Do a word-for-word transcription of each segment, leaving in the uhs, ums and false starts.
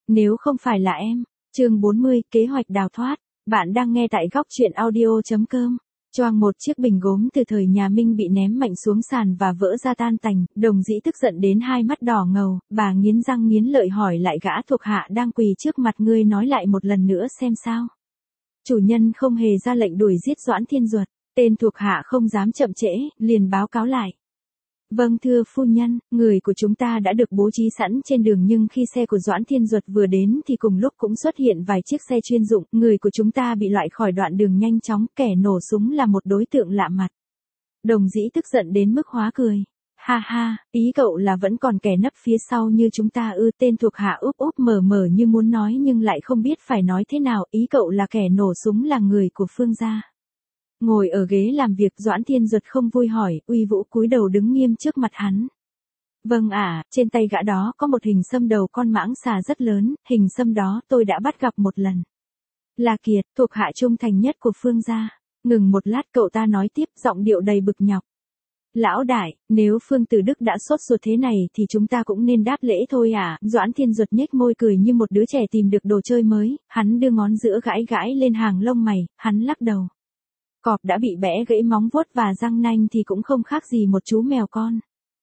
Nếu không phải là em. Chương bốn mươi, kế hoạch đào thoát. Bạn đang nghe tại góc truyện audio chấm com. Choang, một chiếc bình gốm từ thời nhà Minh bị ném mạnh xuống sàn và vỡ ra tan tành, Đồng Dĩ tức giận đến hai mắt đỏ ngầu, bà nghiến răng nghiến lợi hỏi lại gã thuộc hạ đang quỳ trước mặt, ngươi nói lại một lần nữa xem sao. Chủ nhân không hề ra lệnh đuổi giết Doãn Thiên Duật, tên thuộc hạ không dám chậm trễ, liền báo cáo lại. Vâng thưa phu nhân, người của chúng ta đã được bố trí sẵn trên đường, nhưng khi xe của Doãn Thiên Duật vừa đến thì cùng lúc cũng xuất hiện vài chiếc xe chuyên dụng, người của chúng ta bị loại khỏi đoạn đường nhanh chóng, kẻ nổ súng là một đối tượng lạ mặt. Đồng Dĩ tức giận đến mức hóa cười. Ha ha, ý cậu là vẫn còn kẻ nấp phía sau như chúng ta ư? Tên thuộc hạ úp úp mở mở như muốn nói nhưng lại không biết phải nói thế nào, ý cậu là kẻ nổ súng là người của Phương gia. Ngồi ở ghế làm việc, Doãn Thiên Duật không vui hỏi, Uy Vũ cúi đầu đứng nghiêm trước mặt hắn. Vâng ạ, à, trên tay gã đó có một hình xăm đầu con mãng xà rất lớn, hình xăm đó tôi đã bắt gặp một lần. Là Kiệt, thuộc hạ trung thành nhất của Phương gia. Ngừng một lát cậu ta nói tiếp, giọng điệu đầy bực nhọc. Lão đại, nếu Phương Tử Đức đã sốt ruột thế này thì chúng ta cũng nên đáp lễ thôi à? Doãn Thiên Duật nhếch môi cười như một đứa trẻ tìm được đồ chơi mới, hắn đưa ngón giữa gãi gãi lên hàng lông mày, hắn lắc đầu. Cọp đã bị bẽ gãy móng vuốt và răng nanh thì cũng không khác gì một chú mèo con.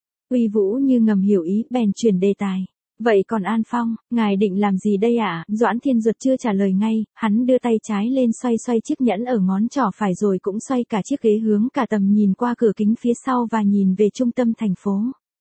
Uy Vũ như ngầm hiểu ý, bèn chuyển đề tài. Vậy còn An Phong, ngài định làm gì đây ạ? À? Doãn Thiên Duật chưa trả lời ngay, hắn đưa tay trái lên xoay xoay chiếc nhẫn ở ngón trỏ phải rồi cũng xoay cả chiếc ghế hướng cả tầm nhìn qua cửa kính phía sau và nhìn về trung tâm thành phố.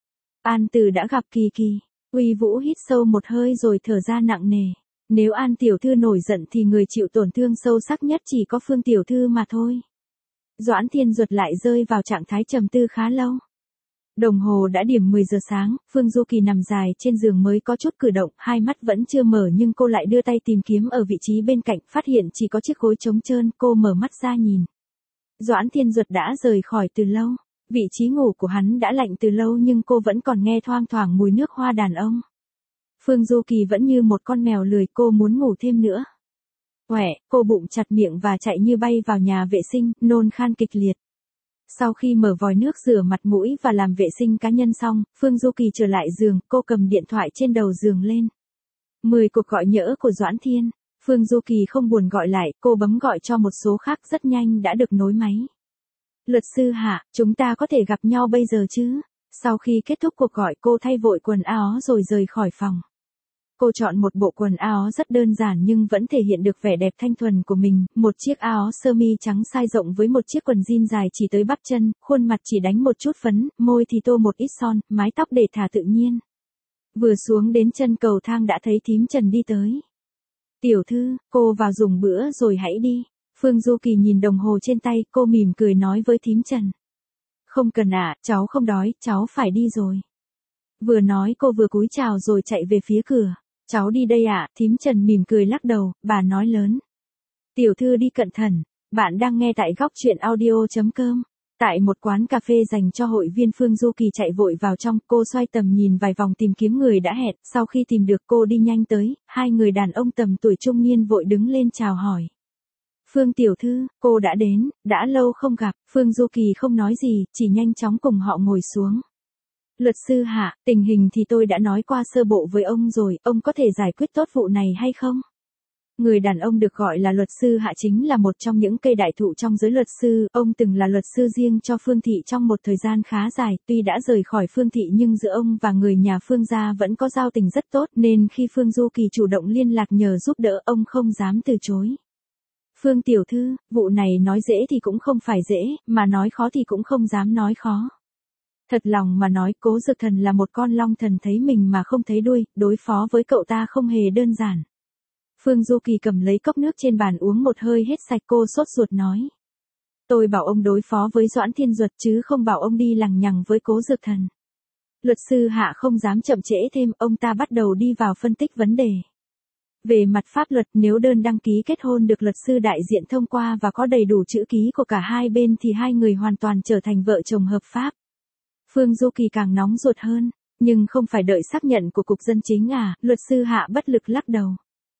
An Từ đã gặp Kỳ Kỳ. Uy Vũ hít sâu một hơi rồi thở ra nặng nề. Nếu An tiểu thư nổi giận thì người chịu tổn thương sâu sắc nhất chỉ có Phương tiểu thư mà thôi. Doãn Thiên Duật lại rơi vào trạng thái trầm tư khá lâu. Đồng hồ đã điểm mười giờ sáng, Phương Du Kỳ nằm dài trên giường mới có chút cử động, hai mắt vẫn chưa mở nhưng cô lại đưa tay tìm kiếm ở vị trí bên cạnh, phát hiện chỉ có chiếc gối trống trơn, cô mở mắt ra nhìn. Doãn Thiên Duật đã rời khỏi từ lâu, vị trí ngủ của hắn đã lạnh từ lâu nhưng cô vẫn còn nghe thoang thoảng mùi nước hoa đàn ông. Phương Du Kỳ vẫn như một con mèo lười, cô muốn ngủ thêm nữa. Quẹ, cô bụng chặt miệng và chạy như bay vào nhà vệ sinh, nôn khan kịch liệt. Sau khi mở vòi nước rửa mặt mũi và làm vệ sinh cá nhân xong, Phương Du Kỳ trở lại giường, cô cầm điện thoại trên đầu giường lên. mười cuộc gọi nhỡ của Doãn Thiên. Phương Du Kỳ không buồn gọi lại, cô bấm gọi cho một số khác, rất nhanh đã được nối máy. Luật sư Hạ, chúng ta có thể gặp nhau bây giờ chứ? Sau khi kết thúc cuộc gọi, cô thay vội quần áo rồi rời khỏi phòng. Cô chọn một bộ quần áo rất đơn giản nhưng vẫn thể hiện được vẻ đẹp thanh thuần của mình, một chiếc áo sơ mi trắng size rộng với một chiếc quần jean dài chỉ tới bắp chân, khuôn mặt chỉ đánh một chút phấn, môi thì tô một ít son, mái tóc để thả tự nhiên. Vừa xuống đến chân cầu thang đã thấy thím Trần đi tới. Tiểu thư, cô vào dùng bữa rồi hãy đi. Phương Du Kỳ nhìn đồng hồ trên tay, cô mỉm cười nói với thím Trần. Không cần ạ, à, cháu không đói, cháu phải đi rồi. Vừa nói cô vừa cúi chào rồi chạy về phía cửa. Cháu đi đây ạ, à, thím Trần mỉm cười lắc đầu, bà nói lớn. Tiểu thư đi cẩn thận, bạn đang nghe tại góc truyện audio chấm com. Tại một quán cà phê dành cho hội viên, Phương Du Kỳ chạy vội vào trong, cô xoay tầm nhìn vài vòng tìm kiếm người đã hẹn, sau khi tìm được cô đi nhanh tới, hai người đàn ông tầm tuổi trung niên vội đứng lên chào hỏi. Phương tiểu thư, cô đã đến, đã lâu không gặp, Phương Du Kỳ không nói gì, chỉ nhanh chóng cùng họ ngồi xuống. Luật sư Hạ, tình hình thì tôi đã nói qua sơ bộ với ông rồi, ông có thể giải quyết tốt vụ này hay không? Người đàn ông được gọi là luật sư Hạ chính là một trong những cây đại thụ trong giới luật sư, ông từng là luật sư riêng cho Phương Thị trong một thời gian khá dài, tuy đã rời khỏi Phương Thị nhưng giữa ông và người nhà Phương gia vẫn có giao tình rất tốt nên khi Phương Du Kỳ chủ động liên lạc nhờ giúp đỡ ông không dám từ chối. Phương tiểu thư, vụ này nói dễ thì cũng không phải dễ, mà nói khó thì cũng không dám nói khó. Thật lòng mà nói, Cố Dược Thần là một con long thần thấy mình mà không thấy đuôi, đối phó với cậu ta không hề đơn giản. Phương Du Kỳ cầm lấy cốc nước trên bàn uống một hơi hết sạch, cô sốt ruột nói. Tôi bảo ông đối phó với Doãn Thiên Duật chứ không bảo ông đi lằng nhằng với Cố Dược Thần. Luật sư Hạ không dám chậm trễ thêm, ông ta bắt đầu đi vào phân tích vấn đề. Về mặt pháp luật, nếu đơn đăng ký kết hôn được luật sư đại diện thông qua và có đầy đủ chữ ký của cả hai bên thì hai người hoàn toàn trở thành vợ chồng hợp pháp. Phương Du Kỳ càng nóng ruột hơn, nhưng không phải đợi xác nhận của Cục Dân Chính à, luật sư Hạ bất lực lắc đầu.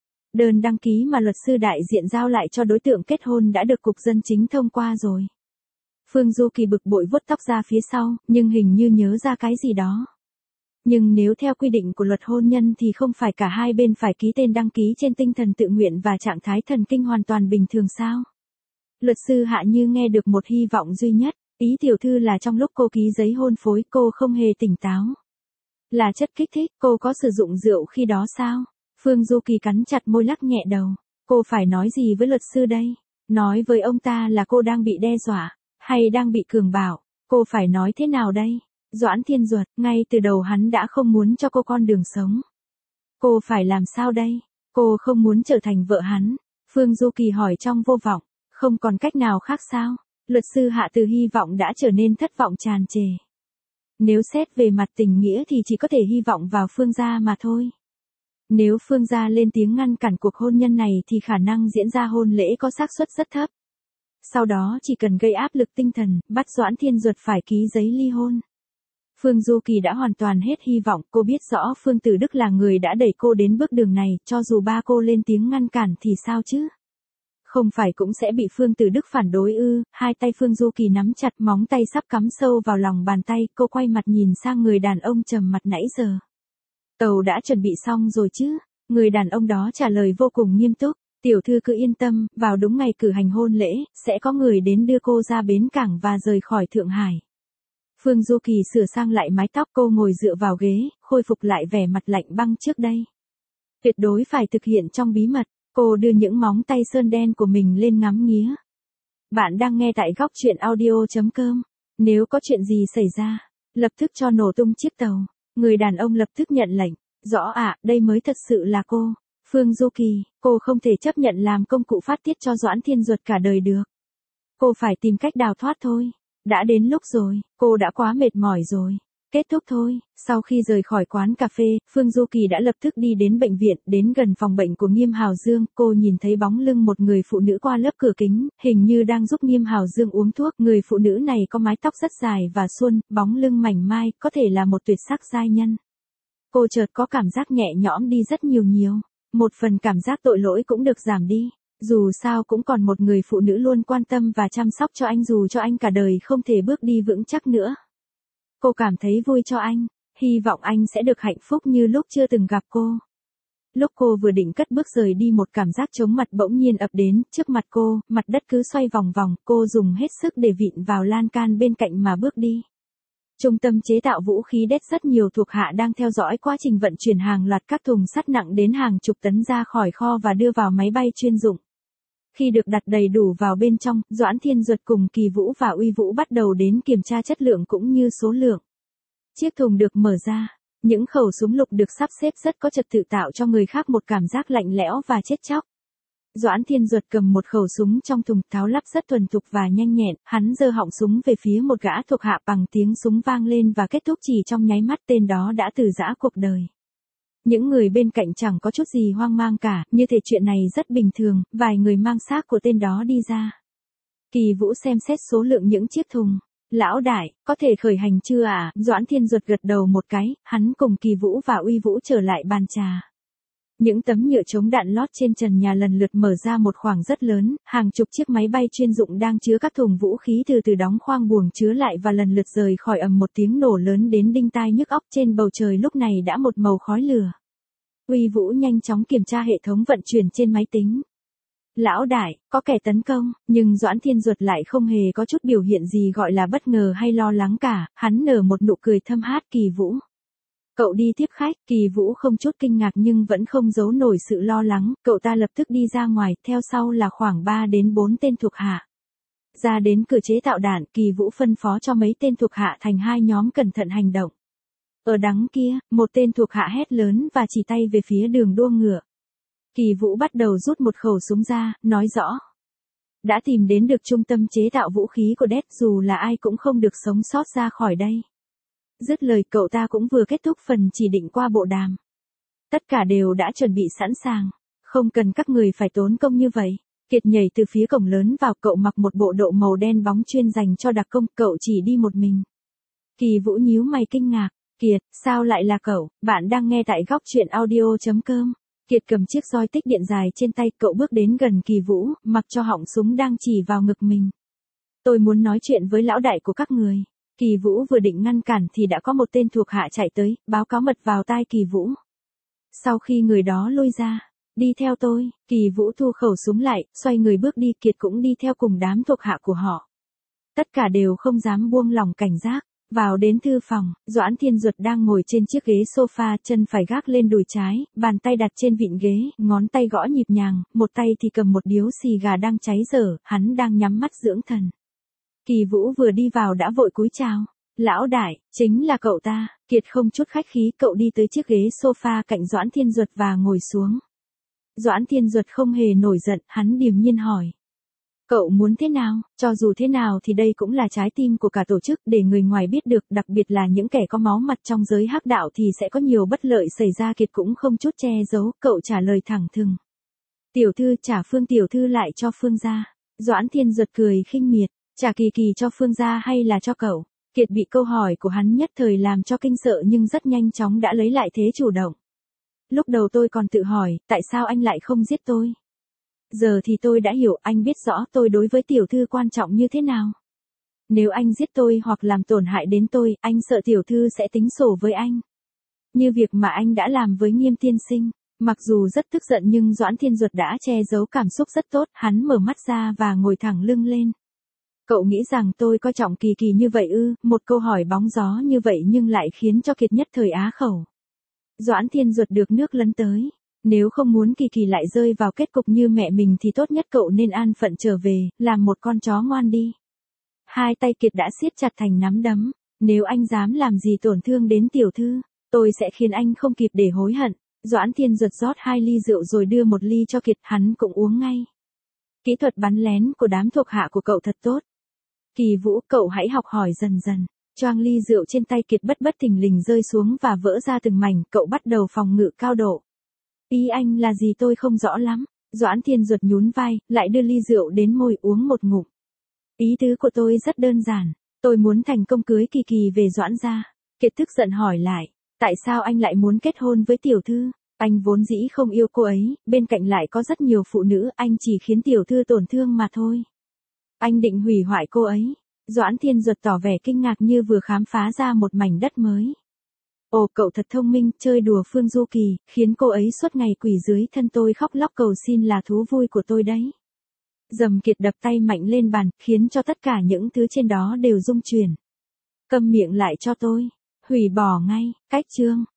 Đơn đăng ký mà luật sư đại diện giao lại cho đối tượng kết hôn đã được Cục Dân Chính thông qua rồi. Phương Du Kỳ bực bội vuốt tóc ra phía sau, nhưng hình như nhớ ra cái gì đó. Nhưng nếu theo quy định của luật hôn nhân thì không phải cả hai bên phải ký tên đăng ký trên tinh thần tự nguyện và trạng thái thần kinh hoàn toàn bình thường sao? Luật sư Hạ Như nghe được một hy vọng duy nhất, ý tiểu thư là trong lúc cô ký giấy hôn phối cô không hề tỉnh táo. Là chất kích thích, cô có sử dụng rượu khi đó sao? Phương Du Kỳ cắn chặt môi lắc nhẹ đầu. Cô phải nói gì với luật sư đây? Nói với ông ta là cô đang bị đe dọa, hay đang bị cường bạo? Cô phải nói thế nào đây? Doãn Thiên Duật, ngay từ đầu hắn đã không muốn cho cô con đường sống. Cô phải làm sao đây? Cô không muốn trở thành vợ hắn. Phương Du Kỳ hỏi trong vô vọng. Không còn cách nào khác sao? Luật sư Hạ từ hy vọng đã trở nên thất vọng tràn trề. Nếu xét về mặt tình nghĩa thì chỉ có thể hy vọng vào Phương gia mà thôi. Nếu Phương gia lên tiếng ngăn cản cuộc hôn nhân này thì khả năng diễn ra hôn lễ có xác suất rất thấp. Sau đó chỉ cần gây áp lực tinh thần, bắt Doãn Thiên Duật phải ký giấy ly hôn. Phương Du Kỳ đã hoàn toàn hết hy vọng, cô biết rõ Phương Tử Đức là người đã đẩy cô đến bước đường này, cho dù ba cô lên tiếng ngăn cản thì sao chứ? Không phải cũng sẽ bị Phương Tử Đức phản đối ư? Hai tay Phương Du Kỳ nắm chặt, móng tay sắp cắm sâu vào lòng bàn tay, cô quay mặt nhìn sang người đàn ông trầm mặt nãy giờ. Tàu đã chuẩn bị xong rồi chứ? Người đàn ông đó trả lời vô cùng nghiêm túc. Tiểu thư cứ yên tâm, vào đúng ngày cử hành hôn lễ, sẽ có người đến đưa cô ra bến cảng và rời khỏi Thượng Hải. Phương Du Kỳ sửa sang lại mái tóc, cô ngồi dựa vào ghế, khôi phục lại vẻ mặt lạnh băng trước đây. Tuyệt đối phải thực hiện trong bí mật. Cô đưa những móng tay sơn đen của mình lên ngắm nghía. Bạn đang nghe tại góc truyện audio chấm com. Nếu có chuyện gì xảy ra, lập tức cho nổ tung chiếc tàu. Người đàn ông lập tức nhận lệnh. Rõ ạ, à, đây mới thật sự là cô. Phương Du Kỳ, cô không thể chấp nhận làm công cụ phát tiết cho Doãn Thiên Duật cả đời được. Cô phải tìm cách đào thoát thôi. Đã đến lúc rồi, cô đã quá mệt mỏi rồi. Kết thúc thôi. Sau khi rời khỏi quán cà phê, Phương Du Kỳ đã lập tức đi đến bệnh viện, đến gần phòng bệnh của Nghiêm Hào Dương, cô nhìn thấy bóng lưng một người phụ nữ qua lớp cửa kính, hình như đang giúp Nghiêm Hào Dương uống thuốc. Người phụ nữ này có mái tóc rất dài và suôn, bóng lưng mảnh mai, có thể là một tuyệt sắc giai nhân. Cô chợt có cảm giác nhẹ nhõm đi rất nhiều nhiều. Một phần cảm giác tội lỗi cũng được giảm đi. Dù sao cũng còn một người phụ nữ luôn quan tâm và chăm sóc cho anh dù cho anh cả đời không thể bước đi vững chắc nữa. Cô cảm thấy vui cho anh, hy vọng anh sẽ được hạnh phúc như lúc chưa từng gặp cô. Lúc cô vừa định cất bước rời đi một cảm giác chóng mặt bỗng nhiên ập đến, trước mặt cô, mặt đất cứ xoay vòng vòng, cô dùng hết sức để vịn vào lan can bên cạnh mà bước đi. Trung tâm chế tạo vũ khí đét rất nhiều thuộc hạ đang theo dõi quá trình vận chuyển hàng loạt các thùng sắt nặng đến hàng chục tấn ra khỏi kho và đưa vào máy bay chuyên dụng. Khi được đặt đầy đủ vào bên trong, Doãn Thiên Duật cùng Kỳ Vũ và Uy Vũ bắt đầu đến kiểm tra chất lượng cũng như số lượng. Chiếc thùng được mở ra, những khẩu súng lục được sắp xếp rất có trật tự tạo cho người khác một cảm giác lạnh lẽo và chết chóc. Doãn Thiên Duật cầm một khẩu súng trong thùng, tháo lắp rất thuần thục và nhanh nhẹn, hắn giơ họng súng về phía một gã thuộc hạ, bằng tiếng súng vang lên và kết thúc chỉ trong nháy mắt, tên đó đã từ giã cuộc đời. Những người bên cạnh chẳng có chút gì hoang mang cả, như thể chuyện này rất bình thường, vài người mang xác của tên đó đi ra. Kỳ Vũ xem xét số lượng những chiếc thùng. Lão đại, có thể khởi hành chưa à? Doãn Thiên Duật gật đầu một cái, hắn cùng Kỳ Vũ và Uy Vũ trở lại bàn trà. Những tấm nhựa chống đạn lót trên trần nhà lần lượt mở ra một khoảng rất lớn, hàng chục chiếc máy bay chuyên dụng đang chứa các thùng vũ khí từ từ đóng khoang buồng chứa lại và lần lượt rời khỏi, ầm một tiếng nổ lớn đến đinh tai nhức óc. Trên bầu trời lúc này đã một màu khói lửa. Uy Vũ nhanh chóng kiểm tra hệ thống vận chuyển trên máy tính. Lão đại, có kẻ tấn công, nhưng Doãn Thiên Duật lại không hề có chút biểu hiện gì gọi là bất ngờ hay lo lắng cả, hắn nở một nụ cười thâm hát. Kỳ Vũ, cậu đi tiếp khách. Kỳ Vũ không chút kinh ngạc nhưng vẫn không giấu nổi sự lo lắng, cậu ta lập tức đi ra ngoài, theo sau là khoảng ba đến bốn tên thuộc hạ. Ra đến cửa chế tạo đạn, Kỳ Vũ phân phó cho mấy tên thuộc hạ thành hai nhóm cẩn thận hành động. Ở đằng kia, một tên thuộc hạ hét lớn và chỉ tay về phía đường đua ngựa. Kỳ Vũ bắt đầu rút một khẩu súng ra, nói rõ. Đã tìm đến được trung tâm chế tạo vũ khí của đét, dù là ai cũng không được sống sót ra khỏi đây. Dứt lời cậu ta cũng vừa kết thúc phần chỉ định qua bộ đàm. Tất cả đều đã chuẩn bị sẵn sàng, không cần các người phải tốn công như vậy. Kiệt nhảy từ phía cổng lớn vào, cậu mặc một bộ đồ màu đen bóng chuyên dành cho đặc công, cậu chỉ đi một mình. Kỳ Vũ nhíu mày kinh ngạc, Kiệt, sao lại là cậu? Bạn đang nghe tại góc truyện audio chấm com. Kiệt cầm chiếc roi tích điện dài trên tay, cậu bước đến gần Kỳ Vũ, mặc cho họng súng đang chỉ vào ngực mình. Tôi muốn nói chuyện với lão đại của các người. Kỳ Vũ vừa định ngăn cản thì đã có một tên thuộc hạ chạy tới, báo cáo mật vào tai Kỳ Vũ. Sau khi người đó lui ra, đi theo tôi, Kỳ Vũ thu khẩu súng lại, xoay người bước đi, Kiệt cũng đi theo cùng đám thuộc hạ của họ. Tất cả đều không dám buông lỏng cảnh giác. Vào đến thư phòng, Doãn Thiên Duật đang ngồi trên chiếc ghế sofa, chân phải gác lên đùi trái, bàn tay đặt trên vịn ghế, ngón tay gõ nhịp nhàng, một tay thì cầm một điếu xì gà đang cháy dở, hắn đang nhắm mắt dưỡng thần. Kỳ Vũ vừa đi vào đã vội cúi chào. Lão đại, chính là cậu ta. Kiệt không chút khách khí, cậu đi tới chiếc ghế sofa cạnh Doãn Thiên Duật và ngồi xuống. Doãn Thiên Duật không hề nổi giận, hắn điềm nhiên hỏi. Cậu muốn thế nào? Cho dù thế nào thì đây cũng là trái tim của cả tổ chức, để người ngoài biết được, đặc biệt là những kẻ có máu mặt trong giới hắc đạo thì sẽ có nhiều bất lợi xảy ra. Kiệt cũng không chút che giấu, cậu trả lời thẳng thừng. Tiểu thư trả Phương tiểu thư lại cho Phương gia. Doãn Thiên Duật cười khinh miệt, trả Kỳ Kỳ cho Phương gia hay là cho cậu? Kiệt bị câu hỏi của hắn nhất thời làm cho kinh sợ nhưng rất nhanh chóng đã lấy lại thế chủ động. Lúc đầu tôi còn tự hỏi, tại sao anh lại không giết tôi? Giờ thì tôi đã hiểu, anh biết rõ tôi đối với tiểu thư quan trọng như thế nào. Nếu anh giết tôi hoặc làm tổn hại đến tôi, anh sợ tiểu thư sẽ tính sổ với anh. Như việc mà anh đã làm với Nghiêm tiên sinh. Mặc dù rất tức giận nhưng Doãn Thiên Duật đã che giấu cảm xúc rất tốt, hắn mở mắt ra và ngồi thẳng lưng lên. Cậu nghĩ rằng tôi coi trọng Kỳ Kỳ như vậy ư? Một câu hỏi bóng gió như vậy nhưng lại khiến cho Kiệt nhất thời á khẩu. Doãn Thiên Duật được nước lấn tới. Nếu không muốn Kỳ Kỳ lại rơi vào kết cục như mẹ mình thì tốt nhất cậu nên an phận trở về, làm một con chó ngoan đi. Hai tay Kiệt đã siết chặt thành nắm đấm. Nếu anh dám làm gì tổn thương đến tiểu thư, tôi sẽ khiến anh không kịp để hối hận. Doãn Thiên Duật rót hai ly rượu rồi đưa một ly cho Kiệt, hắn cũng uống ngay. Kỹ thuật bắn lén của đám thuộc hạ của cậu thật tốt. Kỳ Vũ, cậu hãy học hỏi dần dần. Choang ly rượu trên tay Kiệt bất bất thình lình rơi xuống và vỡ ra từng mảnh, cậu bắt đầu phòng ngự cao độ. Ý anh là gì tôi không rõ lắm. Doãn Thiên Duật nhún vai, lại đưa ly rượu đến môi uống một ngụm. Ý tứ của tôi rất đơn giản. Tôi muốn thành công cưới Kỳ Kỳ về Doãn gia. Kiệt tức giận hỏi lại. Tại sao anh lại muốn kết hôn với tiểu thư? Anh vốn dĩ không yêu cô ấy, bên cạnh lại có rất nhiều phụ nữ, anh chỉ khiến tiểu thư tổn thương mà thôi. Anh định hủy hoại cô ấy. Doãn Thiên Duật tỏ vẻ kinh ngạc như vừa khám phá ra một mảnh đất mới. Ồ, cậu thật thông minh, chơi đùa Phương Du Kỳ, khiến cô ấy suốt ngày quỳ dưới thân tôi khóc lóc cầu xin là thú vui của tôi đấy. Dầm. Kiệt đập tay mạnh lên bàn, khiến cho tất cả những thứ trên đó đều rung chuyển. Câm miệng lại cho tôi. Hủy bỏ ngay. Cách chương.